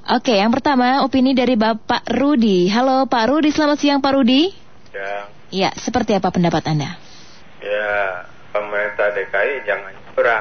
Oke, yang pertama opini dari Bapak Rudi. Halo Pak Rudi, selamat siang Pak Rudi. Ya, seperti apa pendapat Anda? Ya, pemerintah DKI jangan curang.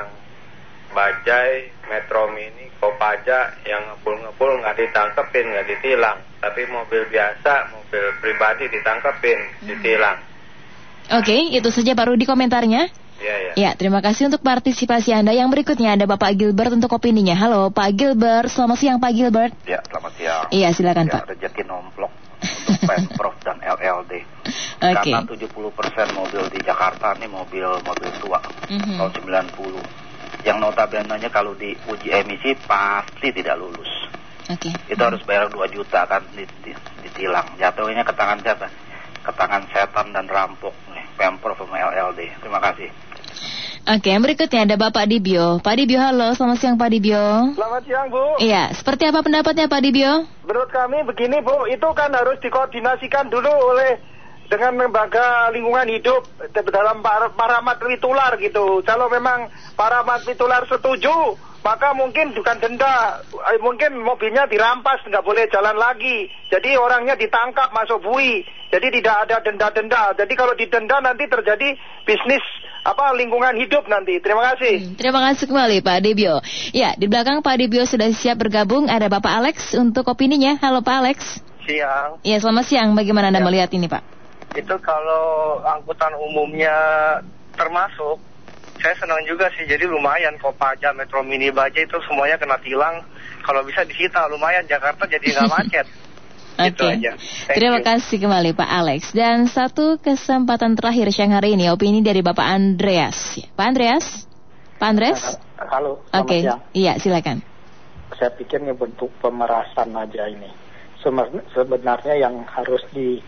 Bajai, Metro Mini, Kopaja yang ngepul-ngepul nggak ditangkepin, nggak ditilang. Tapi mobil biasa, mobil pribadi ditangkepin, ditilang. Oke, itu saja Pak Rudi komentarnya. Ya, terima kasih untuk partisipasi Anda. Yang berikutnya ada Bapak Gilbert untuk opininya. Halo Pak Gilbert, selamat siang Pak Gilbert. Ya, selamat siang. Iya, silakan Pak. Rezeki nomplok untuk Pemprov dan LLD. Karena 70% mobil di Jakarta ini mobil tua, tahun 90. Yang notabene kalau diuji emisi pasti tidak lulus. Itu harus bayar 2 juta kan ditilang. Jatuhnya ke tangan siapa? Ke tangan setan dan rampok nih, Pemprov sama LLD. Terima kasih. Oke, yang berikutnya ada Bapak Dibio. Pak Dibio, halo, selamat siang Pak Dibio. Selamat siang Bu. Iya, seperti apa pendapatnya Pak Dibio? Menurut kami begini Bu, itu kan harus dikoordinasikan dulu oleh dengan lembaga lingkungan hidup dalam paramat titular gitu. Kalau memang paramat titular setuju, maka mungkin bukan denda, mungkin mobilnya dirampas, nggak boleh jalan lagi. Jadi orangnya ditangkap masuk bui. Jadi tidak ada denda-denda. Jadi kalau didenda nanti terjadi bisnis lingkungan hidup nanti. Terima kasih. Terima kasih kembali Pak Dibio. Ya, di belakang Pak Dibio sudah siap bergabung. Ada Bapak Alex untuk opininya. Halo Pak Alex. Siang. Ya, selamat siang. Bagaimana Anda melihat ini Pak? Itu kalau angkutan umumnya termasuk, saya senang juga sih. Jadi lumayan Kopaja, Metro Mini, Bajai itu semuanya kena tilang. Kalau bisa disita lumayan, Jakarta jadi nggak macet. Gitu aja. Terima kasih kembali Pak Alex. Dan satu kesempatan terakhir siang hari ini, opini dari Bapak Andreas. Pak Andreas? Pak Andreas? Halo, selamat siang. Iya, silakan. Saya pikir ini bentuk pemerasan aja ini. Sebenarnya yang harus di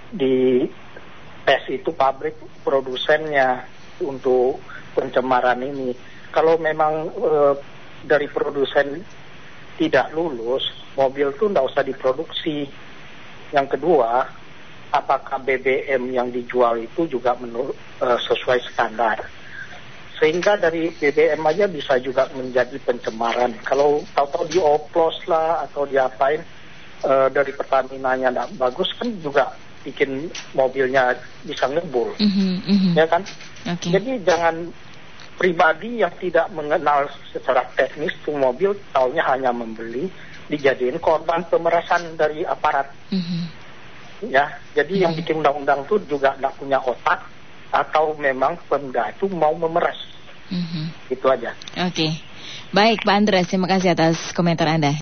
tes itu pabrik produsennya untuk pencemaran ini. Kalau memang dari produsen tidak lulus, mobil itu tidak usah diproduksi. Yang kedua, apakah BBM yang dijual itu juga sesuai standar? Sehingga dari BBM aja bisa juga menjadi pencemaran. Kalau tahu-tahu dioplos lah atau diapain dari Pertamina-nya tidak bagus, kan juga bikin mobilnya bisa ngebul, ya kan? Jadi jangan pribadi yang tidak mengenal secara teknis tuh mobil, taunya hanya membeli, dijadiin korban pemerasan dari aparat. Ya, jadi yang bikin undang-undang tuh juga tidak punya otak atau memang Pemda itu mau memeras. Itu aja. Baik Pak Andreas, terima kasih atas komentar Anda.